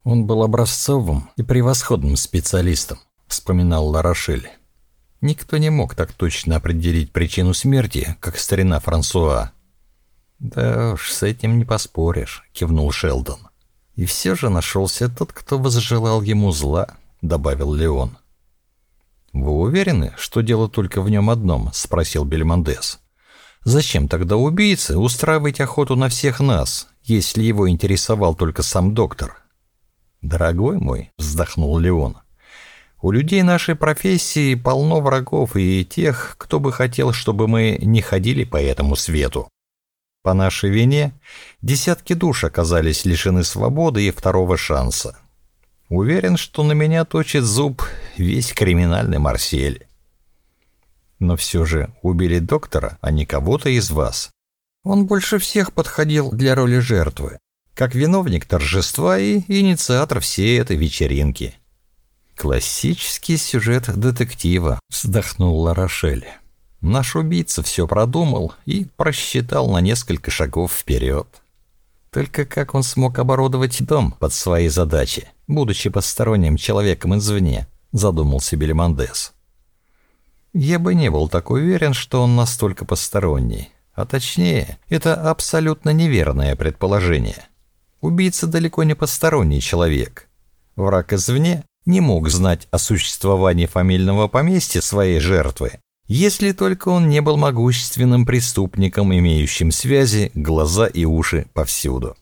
Он был образцовым и превосходным специалистом, вспоминал Ларошель. Никто не мог так точно определить причину смерти, как старина Франсуа. «Да уж, с этим не поспоришь», — кивнул Шелдон. «И все же нашелся тот, кто возжелал ему зла», — добавил Леон. «Вы уверены, что дело только в нем одном?» — спросил Бельмондес. «Зачем тогда убийце устраивать охоту на всех нас, если его интересовал только сам доктор?» «Дорогой мой», — вздохнул Леон, — «у людей нашей профессии полно врагов и тех, кто бы хотел, чтобы мы не ходили по этому свету. По нашей вине десятки душ оказались лишены свободы и второго шанса. Уверен, что на меня точит зуб весь криминальный Марсель. Но все же убили доктора, а не кого-то из вас. Он больше всех подходил для роли жертвы, как виновник торжества и инициатор всей этой вечеринки». «Классический сюжет детектива», — вздохнул Ларошель. «Наш убийца все продумал и просчитал на несколько шагов вперед. Только как он смог оборудовать дом под свои задачи, будучи посторонним человеком извне?» — задумался Бельмондес. «Я бы не был так уверен, что он настолько посторонний. А точнее, это абсолютно неверное предположение. Убийца далеко не посторонний человек. Враг извне не мог знать о существовании фамильного поместья своей жертвы, если только он не был могущественным преступником, имеющим связи, глаза и уши повсюду».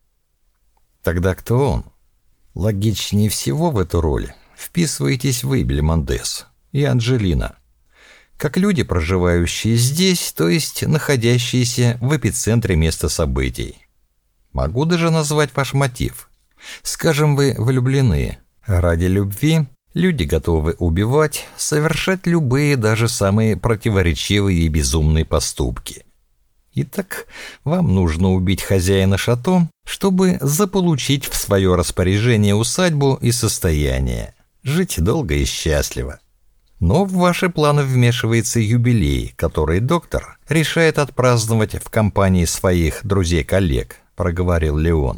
«Тогда кто он?» «Логичнее всего в эту роль вписываетесь вы, Бельмондес, и Анджелина. Как люди, проживающие здесь, то есть находящиеся в эпицентре места событий. Могу даже назвать ваш мотив. Скажем, вы влюблены. Ради любви люди готовы убивать, совершать любые, даже самые противоречивые и безумные поступки. Итак, вам нужно убить хозяина шато, чтобы заполучить в свое распоряжение усадьбу и состояние. Жить долго и счастливо. Но в ваши планы вмешивается юбилей, который доктор решает отпраздновать в компании своих друзей-коллег», — проговорил Леон.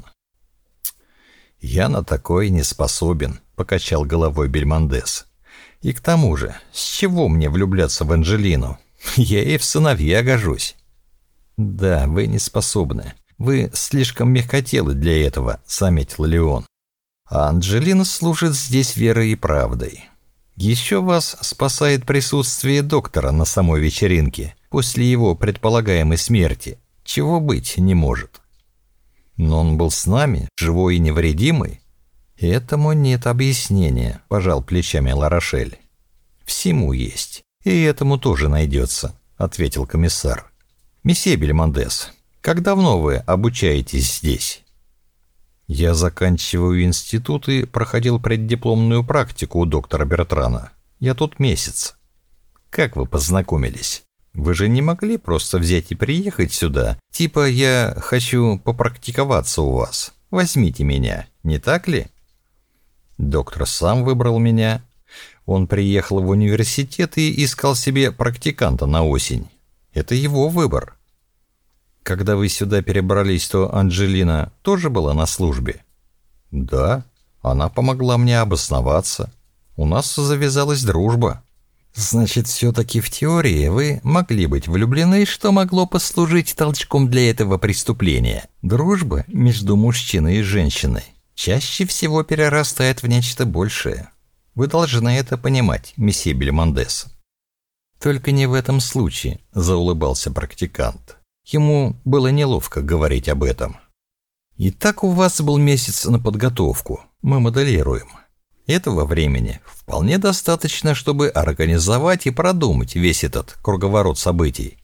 «Я на такое не способен», — покачал головой Бельмондес. «И к тому же, с чего мне влюбляться в Анджелину? Я ей в сыновья гожусь». «Да, вы не способны. Вы слишком мягкотелы для этого», — заметил Леон. «А Анджелина служит здесь верой и правдой. Еще вас спасает присутствие доктора на самой вечеринке после его предполагаемой смерти, чего быть не может. Но он был с нами, живой и невредимый». «Этому нет объяснения», — пожал плечами Ларошель. «Всему есть, и этому тоже найдется», — ответил комиссар. «Месье Бельмондес, как давно вы обучаетесь здесь?» «Я заканчиваю институт и проходил преддипломную практику у доктора Бертрана. Я тут месяц». «Как вы познакомились? Вы же не могли просто взять и приехать сюда? Типа я хочу попрактиковаться у вас. Возьмите меня, не так ли?» «Доктор сам выбрал меня. Он приехал в университет и искал себе практиканта на осень. Это его выбор». «Когда вы сюда перебрались, то Анджелина тоже была на службе?» «Да, она помогла мне обосноваться. У нас завязалась дружба». «Значит, все-таки в теории вы могли быть влюблены, что могло послужить толчком для этого преступления. Дружба между мужчиной и женщиной чаще всего перерастает в нечто большее. Вы должны это понимать, месье Бельмондес». «Только не в этом случае», — заулыбался практикант. Ему было неловко говорить об этом. «Итак, у вас был месяц на подготовку. Мы моделируем. Этого времени вполне достаточно, чтобы организовать и продумать весь этот круговорот событий».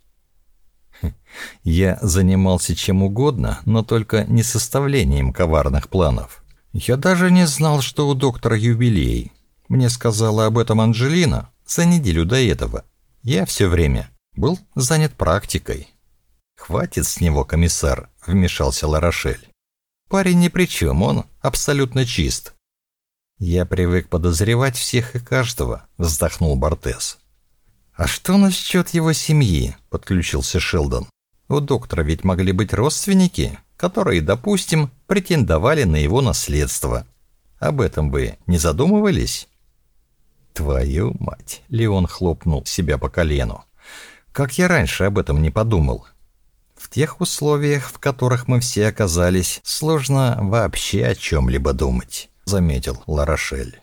«Я занимался чем угодно, но только не составлением коварных планов. Я даже не знал, что у доктора юбилей. Мне сказала об этом Анджелина за неделю до этого. Я все время был занят практикой». «Хватит с него, комиссар», — вмешался Ларошель. «Парень ни при чем, он абсолютно чист». «Я привык подозревать всех и каждого», — вздохнул Бортес. «А что насчет его семьи?» — подключился Шелдон. «У доктора ведь могли быть родственники, которые, допустим, претендовали на его наследство. Об этом вы не задумывались?» «Твою мать!» — Леон хлопнул себя по колену. «Как я раньше об этом не подумал? В тех условиях, в которых мы все оказались, сложно вообще о чем-либо думать», — заметил Ларошель.